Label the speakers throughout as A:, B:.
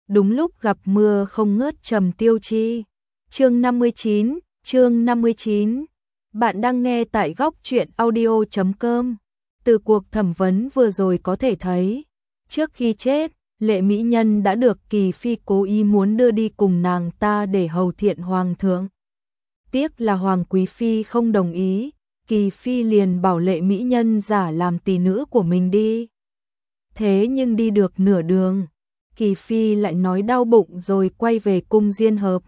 A: đúng lúc gặp mưa không ngớt Trầm Tiêu Chi. Chương 59. Bạn đang nghe tại góc truyện audio.com. Từ cuộc thẩm vấn vừa rồi có thể thấy, trước khi chết, Lệ Mỹ Nhân đã được Kỳ Phi cố ý muốn đưa đi cùng nàng ta để hầu thiện hoàng thượng. Tiếc là Hoàng Quý Phi không đồng ý, Kỳ Phi liền bảo Lệ Mỹ Nhân giả làm tỷ nữ của mình đi. Thế nhưng đi được nửa đường, Kỳ Phi lại nói đau bụng rồi quay về cung Diên Hợp,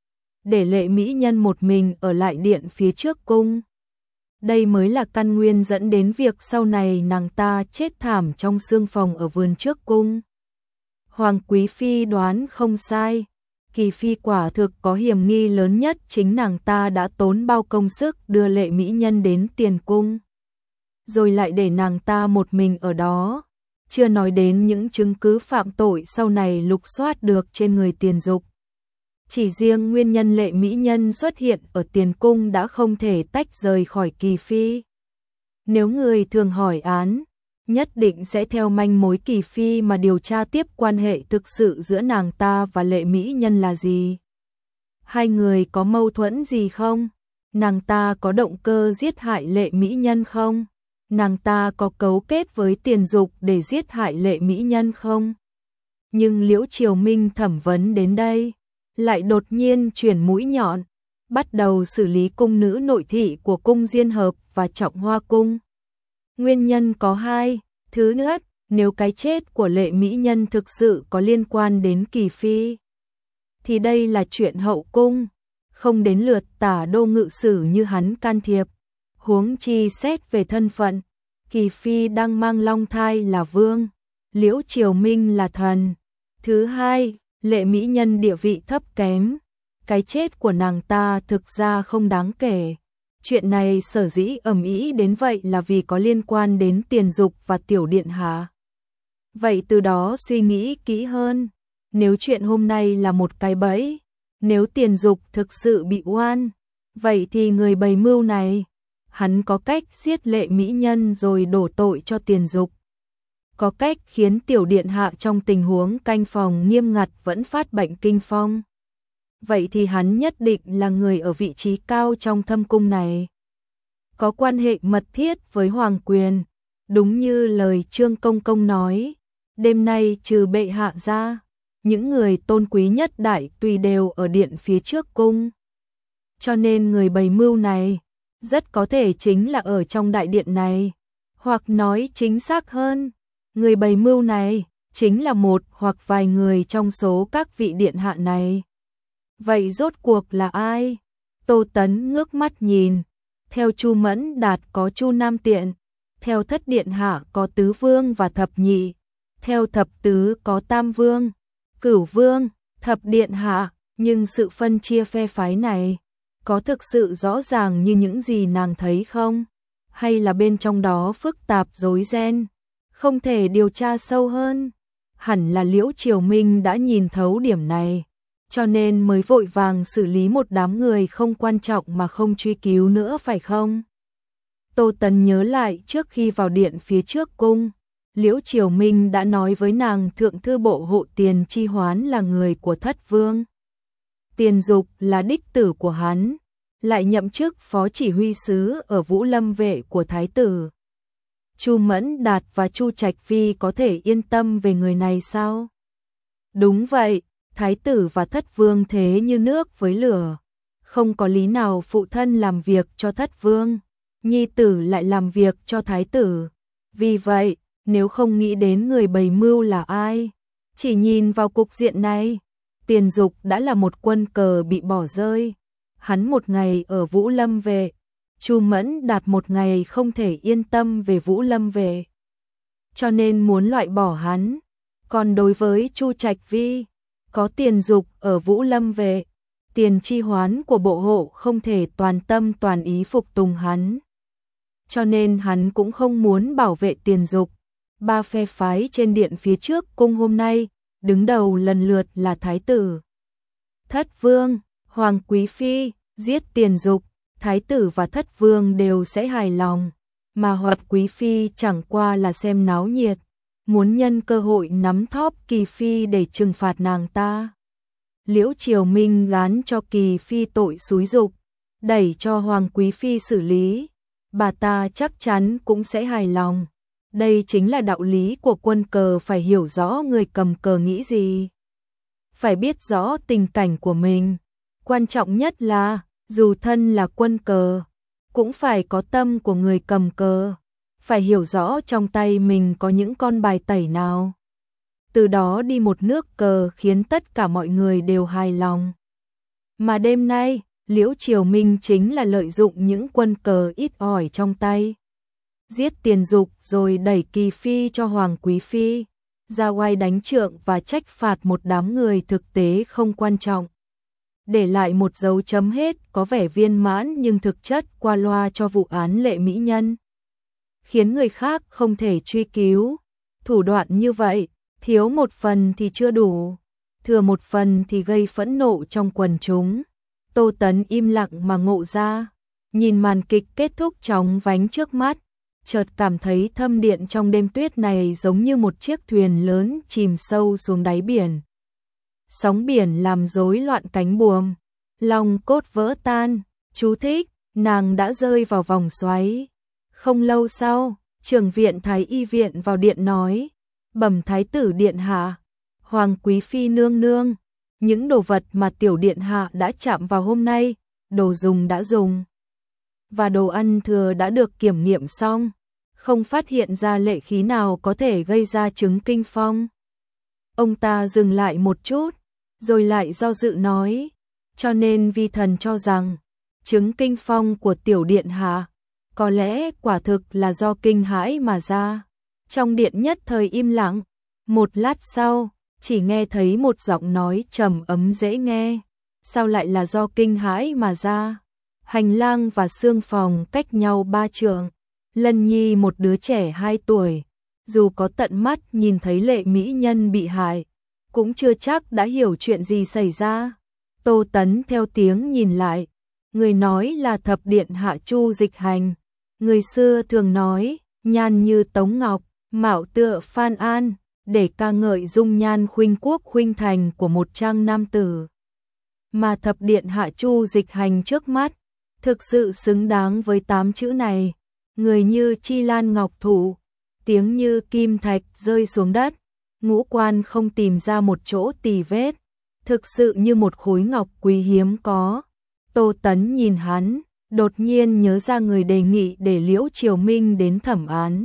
A: để Lệ Mỹ Nhân một mình ở lại điện phía trước cung. Đây mới là căn nguyên dẫn đến việc sau này nàng ta chết thảm trong xương phòng ở vườn trước cung. Hoàng Quý Phi đoán không sai, Kỳ Phi quả thực có hiểm nghi lớn nhất chính nàng ta đã tốn bao công sức đưa Lệ Mỹ Nhân đến tiền cung, rồi lại để nàng ta một mình ở đó. Chưa nói đến những chứng cứ phạm tội sau này lục soát được trên người Tiền Dục. Chỉ riêng nguyên nhân Lệ Mỹ Nhân xuất hiện ở tiền cung đã không thể tách rời khỏi Kỳ Phi. Nếu người thường hỏi án, nhất định sẽ theo manh mối Kỳ Phi mà điều tra tiếp quan hệ thực sự giữa nàng ta và Lệ Mỹ Nhân là gì. Hai người có mâu thuẫn gì không? Nàng ta có động cơ giết hại Lệ Mỹ Nhân không? Nàng ta có cấu kết với Tiền Dục để giết hại Lệ Mỹ Nhân không? Nhưng Liễu Triều Minh thẩm vấn đến đây, lại đột nhiên chuyển mũi nhọn, bắt đầu xử lý cung nữ nội thị của cung Diên Hợp và Trọng Hoa cung. Nguyên nhân có hai. Thứ nhất, nếu cái chết của Lệ Mỹ Nhân thực sự có liên quan đến Kỳ Phi, thì đây là chuyện hậu cung, không đến lượt Tả Đô ngự sử như hắn can thiệp. Huống chi xét về thân phận, Kỳ Phi đang mang long thai là vương, Liễu Triều Minh là thần. Thứ hai, Lệ Mỹ Nhân địa vị thấp kém, cái chết của nàng ta thực ra không đáng kể. Chuyện này sở dĩ ầm ĩ đến vậy là vì có liên quan đến Tiền Dục và Tiểu Điện Hạ. Vậy từ đó suy nghĩ kỹ hơn, nếu chuyện hôm nay là một cái bẫy, nếu Tiền Dục thực sự bị oan, vậy thì người bày mưu này, hắn có cách giết Lệ Mỹ Nhân rồi đổ tội cho Tiền Dục, có cách khiến Tiểu Điện Hạ trong tình huống canh phòng nghiêm ngặt vẫn phát bệnh kinh phong. Vậy thì hắn nhất định là người ở vị trí cao trong thâm cung này, có quan hệ mật thiết với hoàng quyền. Đúng như lời Trương Công Công nói, đêm nay trừ bệ hạ ra, những người tôn quý nhất đại tùy đều ở điện phía trước cung. Cho nên người bày mưu này rất có thể chính là ở trong đại điện này, hoặc nói chính xác hơn, người bày mưu này chính là một hoặc vài người trong số các vị điện hạ này. Vậy rốt cuộc là ai? Tô Tấn ngước mắt nhìn, theo Chu Mẫn Đạt có Chu Nam Tiện, theo Thất Điện Hạ có Tứ Vương và Thập Nhị, theo Thập Tứ có Tam Vương, Cửu Vương, Thập Điện Hạ, nhưng sự phân chia phe phái này có thực sự rõ ràng như những gì nàng thấy không? Hay là bên trong đó phức tạp rối ren, không thể điều tra sâu hơn? Hẳn là Liễu Triều Minh đã nhìn thấu điểm này, cho nên mới vội vàng xử lý một đám người không quan trọng mà không truy cứu nữa phải không? Tô Tấn nhớ lại trước khi vào điện phía trước cung, Liễu Triều Minh đã nói với nàng Thượng thư bộ hộ Tiền Chi Hoán là người của Thất Vương. Tiền Dục là đích tử của hắn, lại nhậm chức phó chỉ huy sứ ở Vũ Lâm vệ của Thái tử. Chu Mẫn Đạt và Chu Trạch Phi có thể yên tâm về người này sao? Đúng vậy, Thái tử và Thất Vương thế như nước với lửa, không có lý nào phụ thân làm việc cho Thất Vương, nhi tử lại làm việc cho Thái tử. Vì vậy, nếu không nghĩ đến người bày mưu là ai, chỉ nhìn vào cục diện này, Tiền Dục đã là một quân cờ bị bỏ rơi. Hắn một ngày ở Vũ Lâm vệ, Chu Mẫn Đạt một ngày không thể yên tâm về Vũ Lâm vệ, cho nên muốn loại bỏ hắn. Còn đối với Chu Trạch Vi, có Tiền Dục ở Vũ Lâm vệ, Tiền Chi Hoán của bộ hộ không thể toàn tâm toàn ý phục tùng hắn, cho nên hắn cũng không muốn bảo vệ Tiền Dục. Ba phe phái trên điện phía trước cung hôm nay, đứng đầu lần lượt là Thái tử, Thất Vương, Hoàng Quý Phi. Giết Tiền Dục, Thái tử và Thất Vương đều sẽ hài lòng, mà Hoạt Quý Phi chẳng qua là xem náo nhiệt. muốn nhân cơ hội nắm thóp Kỳ Phi để trừng phạt nàng ta. Liễu Triều Minh gán cho Kỳ Phi tội xúi giục, đẩy cho Hoàng Quý Phi xử lý, bà ta chắc chắn cũng sẽ hài lòng. Đây chính là đạo lý của quân cờ, phải hiểu rõ người cầm cờ nghĩ gì, phải biết rõ tình cảnh của mình. Quan trọng nhất là, dù thân là quân cờ, cũng phải có tâm của người cầm cờ, phải hiểu rõ trong tay mình có những con bài tẩy nào. Từ đó đi một nước cờ khiến tất cả mọi người đều hài lòng. Mà đêm nay, Liễu Triều Minh chính là lợi dụng những quân cờ ít ỏi trong tay, giết Tiền Dục rồi đẩy Kỳ Phi cho Hoàng Quý Phi, ra oai đánh trượng và trách phạt một đám người thực tế không quan trọng. Để lại một dấu chấm hết có vẻ viên mãn nhưng thực chất qua loa cho vụ án Lệ Mỹ Nhân, khiến người khác không thể truy cứu. Thủ đoạn như vậy, thiếu một phần thì chưa đủ, thừa một phần thì gây phẫn nộ trong quần chúng. Tô Tấn im lặng mà ngộ ra, nhìn màn kịch kết thúc chóng vánh trước mắt, chợt cảm thấy thâm điện trong đêm tuyết này giống như một chiếc thuyền lớn chìm sâu xuống đáy biển. Sóng biển làm rối loạn cánh buồm, lòng cốt vỡ tan. Chú thích, nàng đã rơi vào vòng xoáy. Không lâu sau, trưởng viện Thái Y viện vào điện nói, bẩm Thái tử điện hạ, Hoàng Quý Phi nương nương, những đồ vật mà tiểu điện hạ đã chạm vào hôm nay, đồ dùng đã dùng, và đồ ăn thừa đã được kiểm nghiệm xong, không phát hiện ra lệ khí nào có thể gây ra chứng kinh phong. Ông ta dừng lại một chút, rồi lại do dự nói, cho nên vi thần cho rằng, chứng kinh phong của tiểu điện hạ, có lẽ quả thực là do kinh hãi mà ra. Trong điện nhất thời im lặng, một lát sau, chỉ nghe thấy một giọng nói trầm ấm dễ nghe, sao lại là do kinh hãi mà ra. Hành lang và xương phòng cách nhau 3 trượng, Lân Nhi một đứa trẻ 2 tuổi, dù có tận mắt nhìn thấy Lệ Mỹ Nhân bị hại, cũng chưa chắc đã hiểu chuyện gì xảy ra. Tô Tấn theo tiếng nhìn lại, người nói là thập điện hạ Chu Dịch Hành. Người xưa thường nói, nhan như Tống Ngọc, mạo tựa Phan An, để ca ngợi dung nhan khuynh quốc khuynh thành của một trang nam tử. Mà thập điện hạ Chu Dịch Hành trước mắt, thực sự xứng đáng với 8 chữ này. Người như chi lan ngọc thụ, tiếng như kim thạch rơi xuống đất, ngũ quan không tìm ra một chỗ tì vết, thực sự như một khối ngọc quý hiếm có. Tô Tấn nhìn hắn, đột nhiên nhớ ra người đề nghị để Liễu Triều Minh đến thẩm án.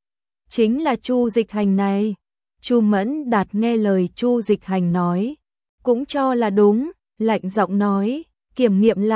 A: Chính là Chu Dịch Hành này. Chu Mẫn Đạt nghe lời Chu Dịch Hành nói, cũng cho là đúng, lạnh giọng nói, kiểm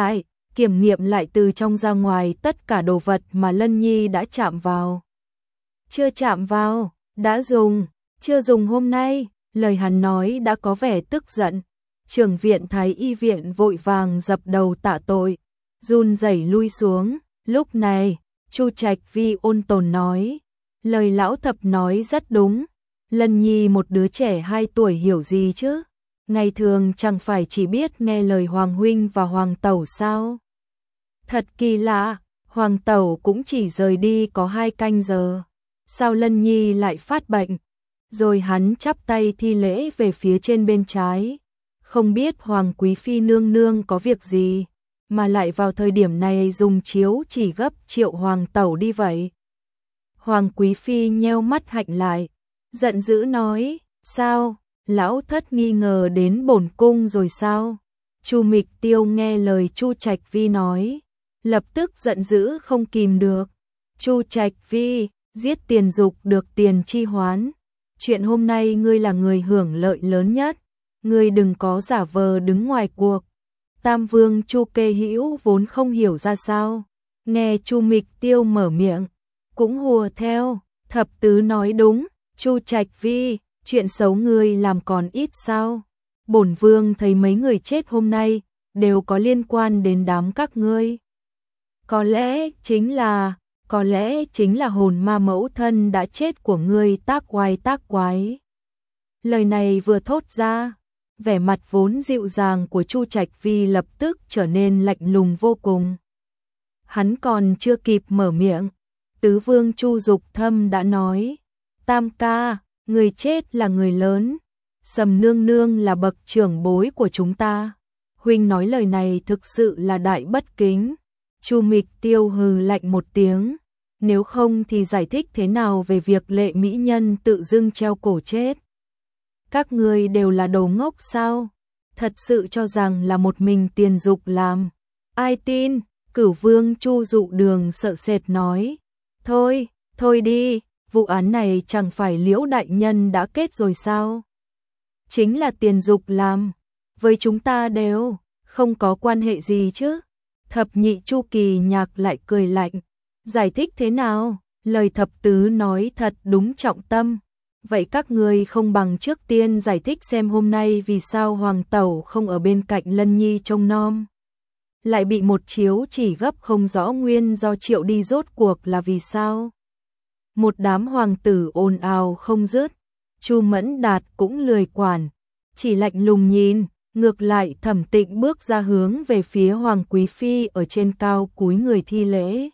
A: nghiệm lại từ trong ra ngoài tất cả đồ vật mà Lân Nhi đã chạm vào. Chưa chạm vào, đã dùng, chưa dùng hôm nay, lời hắn nói đã có vẻ tức giận. Trưởng viện Thái Y viện vội vàng dập đầu tạ tội, run rẩy lui xuống. Lúc này, Chu Trạch Vi ôn tồn nói, lời lão thập nói rất đúng. Lân Nhi một đứa trẻ 2 tuổi hiểu gì chứ? Ngày thường chẳng phải chỉ biết nghe lời Hoàng huynh và Hoàng tẩu sao? Thật kỳ lạ, Hoàng tẩu cũng chỉ rời đi có 2 canh giờ. Sao Lân Nhi lại phát bệnh? Rồi hắn chắp tay thi lễ về phía trên bên trái. Không biết Hoàng Quý Phi nương nương có việc gì, mà lại vào thời điểm này dùng chiếu chỉ gấp triệu Hoàng tẩu đi vậy. Hoàng Quý Phi nheo mắt hạnh lại, giận dữ nói, sao, lão thất nghi ngờ đến bổn cung rồi sao? Chu Mịch Tiêu nghe lời Chu Trạch Vi nói, lập tức giận dữ không kìm được. Chu Trạch Vi, giết Tiền Dục được tiền chi hoán. Chuyện hôm nay ngươi là người hưởng lợi lớn nhất, ngươi đừng có giả vờ đứng ngoài cuộc. Tam Vương Chu Kê Hữu vốn không hiểu ra sao, nghe Chu Mịch Tiêu mở miệng, cũng hùa theo, thập tứ nói đúng. Chu Trạch Vi, chuyện xấu ngươi làm còn ít sao? Bổn vương thấy mấy người chết hôm nay đều có liên quan đến đám các ngươi. Có lẽ chính là hồn ma mẫu thân đã chết của ngươi tác quái. Lời này vừa thốt ra, vẻ mặt vốn dịu dàng của Chu Trạch Vi lập tức trở nên lạnh lùng vô cùng. Hắn còn chưa kịp mở miệng, tứ vương Chu Dục Thâm đã nói, Tam ca, người chết là người lớn, Sầm nương nương là bậc trưởng bối của chúng ta. Huynh nói lời này thực sự là đại bất kính. Chu Mịch Tiêu hừ lạnh một tiếng, nếu không thì giải thích thế nào về việc Lệ mỹ nhân tự dưng treo cổ chết? Các ngươi đều là đồ ngốc sao? Thật sự cho rằng là một mình Tiền Dục làm? Ai tin? Cửu Vương Chu Dụ Đường sợ sệt nói. Thôi, thôi đi, vụ án này chẳng phải Liễu đại nhân đã kết rồi sao? Chính là Tiền Dục làm, với chúng ta đều không có quan hệ gì chứ? Thập nhị Chu Kỳ Nhạc lại cười lạnh, giải thích thế nào? Lời thập tứ nói thật đúng trọng tâm. Vậy các ngươi không bằng trước tiên giải thích xem hôm nay vì sao Hoàng Tẩu không ở bên cạnh Lân Nhi trông nom, lại bị một chiếu chỉ gấp không rõ nguyên do triệu đi rốt cuộc là vì sao? Một đám hoàng tử ồn ào không dứt, Chu Mẫn Đạt cũng lười quản, chỉ lạnh lùng nhìn, ngược lại Thẩm Tịnh bước ra hướng về phía Hoàng Quý Phi ở trên cao cúi người thi lễ.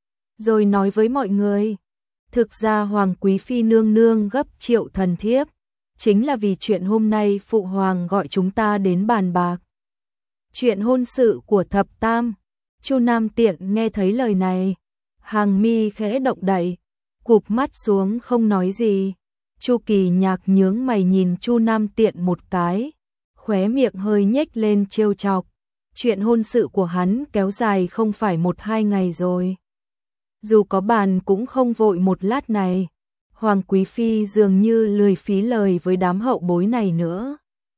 A: Rồi nói với mọi người, thực ra Hoàng Quý Phi nương nương gấp triệu thần thiếp, chính là vì chuyện hôm nay Phụ Hoàng gọi chúng ta đến bàn bạc. Chuyện hôn sự của Thập Tam. Chu Nam Tiện nghe thấy lời này, hàng mi khẽ động đậy, cụp mắt xuống không nói gì. Chu Kỳ Nhạc nhướng mày nhìn Chu Nam Tiện một cái, khóe miệng hơi nhếch lên trêu chọc. Chuyện hôn sự của hắn kéo dài không phải 1-2 ngày rồi. Dù có bàn cũng không vội một lát này. Hoàng Quý Phi dường như lười phí lời với đám hậu bối này nữa.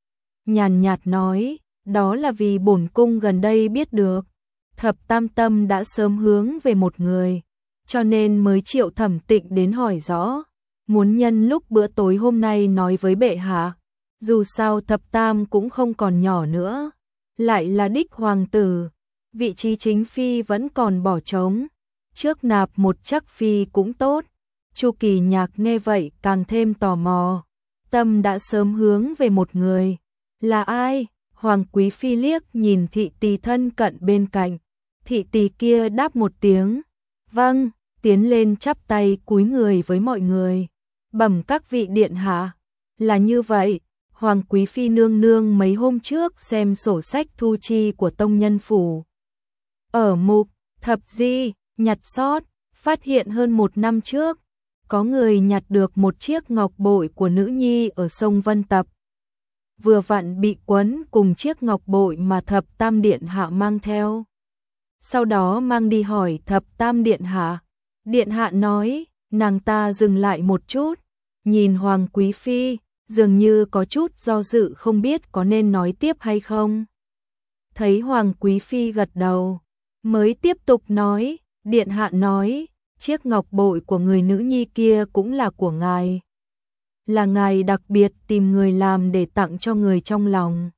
A: Nhàn nhạt nói, đó là vì bổn cung gần đây biết được Thập Tam Tâm đã sớm hướng về một người, cho nên mới triệu Thẩm Tịnh đến hỏi rõ, muốn nhân lúc bữa tối hôm nay nói với bệ hạ. Dù sao Thập Tam cũng không còn nhỏ nữa, lại là đích hoàng tử, vị trí chính phi vẫn còn bỏ trống, trước nạp một chắc phi cũng tốt. Chu Kỳ Nhạc nghe vậy càng thêm tò mò, tâm đã sớm hướng về một người, là ai? Hoàng Quý Phi liếc nhìn thị tỳ thân cận bên cạnh, thị tỳ kia đáp một tiếng, vâng, tiến lên chắp tay cúi người với mọi người, bẩm các vị điện hạ, là như vậy. Hoàng Quý Phi nương nương mấy hôm trước xem sổ sách thu chi của tông nhân phủ. Ở mục thập di, nhặt sót, phát hiện hơn 1 năm trước, có người nhặt được một chiếc ngọc bội của nữ nhi ở sông Vân Tập. Vừa vặn bị quấn cùng chiếc ngọc bội mà Thập Tam Điện Hạ mang theo. Sau đó mang đi hỏi Thập Tam Điện Hạ. Điện Hạ nói, nàng ta dừng lại một chút, nhìn Hoàng Quý Phi, dường như có chút do dự không biết có nên nói tiếp hay không. Thấy Hoàng Quý Phi gật đầu, mới tiếp tục nói, Điện Hạ nói, chiếc ngọc bội của người nữ nhi kia cũng là của ngài. Là ngài đặc biệt tìm người làm để tặng cho người trong lòng.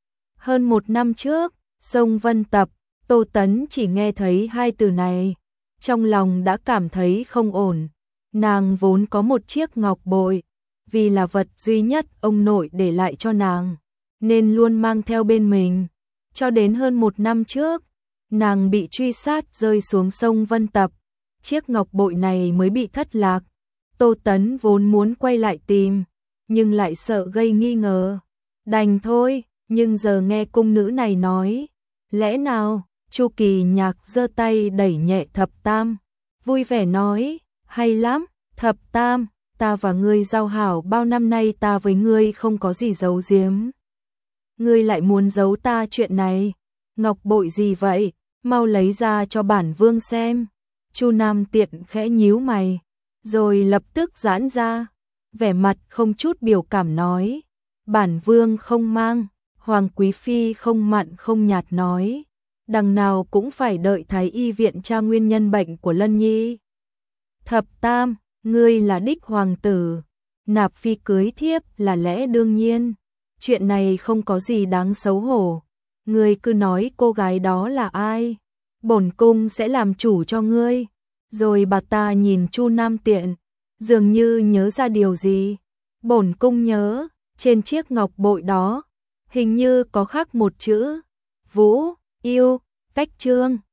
A: Hơn 1 năm trước, sông Vân Tập, Tô Tấn chỉ nghe thấy 2 từ này, trong lòng đã cảm thấy không ổn. Nàng vốn có một chiếc ngọc bội, vì là vật duy nhất ông nội để lại cho nàng, nên luôn mang theo bên mình. Cho đến hơn 1 năm trước, nàng bị truy sát rơi xuống sông Vân Tập, chiếc ngọc bội này mới bị thất lạc. Tô Tấn vốn muốn quay lại tìm, nhưng lại sợ gây nghi ngờ. Đành thôi, nhưng giờ nghe cung nữ này nói, lẽ nào? Chu Kỳ Nhạc giơ tay đẩy nhẹ Thập Tam, vui vẻ nói, hay lắm, Thập Tam, ta và ngươi giao hảo bao năm nay, ta với ngươi không có gì giấu giếm. Ngươi lại muốn giấu ta chuyện này? Ngọc bội gì vậy? Mau lấy ra cho bản vương xem. Chu Nam Tiện khẽ nhíu mày, rồi lập tức giãn ra, vẻ mặt không chút biểu cảm nói, bản vương không mang. Hoàng Quý Phi không mặn không nhạt nói, đằng nào cũng phải đợi thái y viện tra nguyên nhân bệnh của Lân Nhi. Thập Tam, ngươi là đích hoàng tử, nạp phi cưới thiếp là lẽ đương nhiên, chuyện này không có gì đáng xấu hổ. Ngươi cứ nói cô gái đó là ai, bổn cung sẽ làm chủ cho ngươi. Rồi bà ta nhìn Chu Nam Tiện, dường như nhớ ra điều gì. Bổn cung nhớ, trên chiếc ngọc bội đó, hình như có khắc một chữ, Vũ, yêu, cách trương.